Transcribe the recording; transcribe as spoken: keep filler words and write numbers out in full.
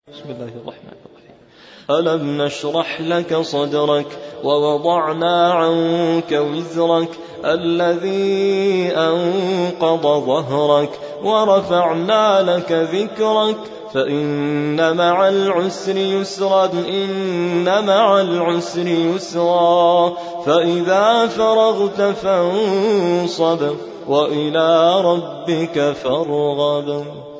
بسم الله الرحمن الرحيم. ألم نشرح لك صدرك ووضعنا عنك وزرك الذي أنقض ظهرك ورفعنا لك ذكرك فإن مع العسر يسرا إن مع العسر يسرا فإذا فرغت فانصب وإلى ربك فارغب.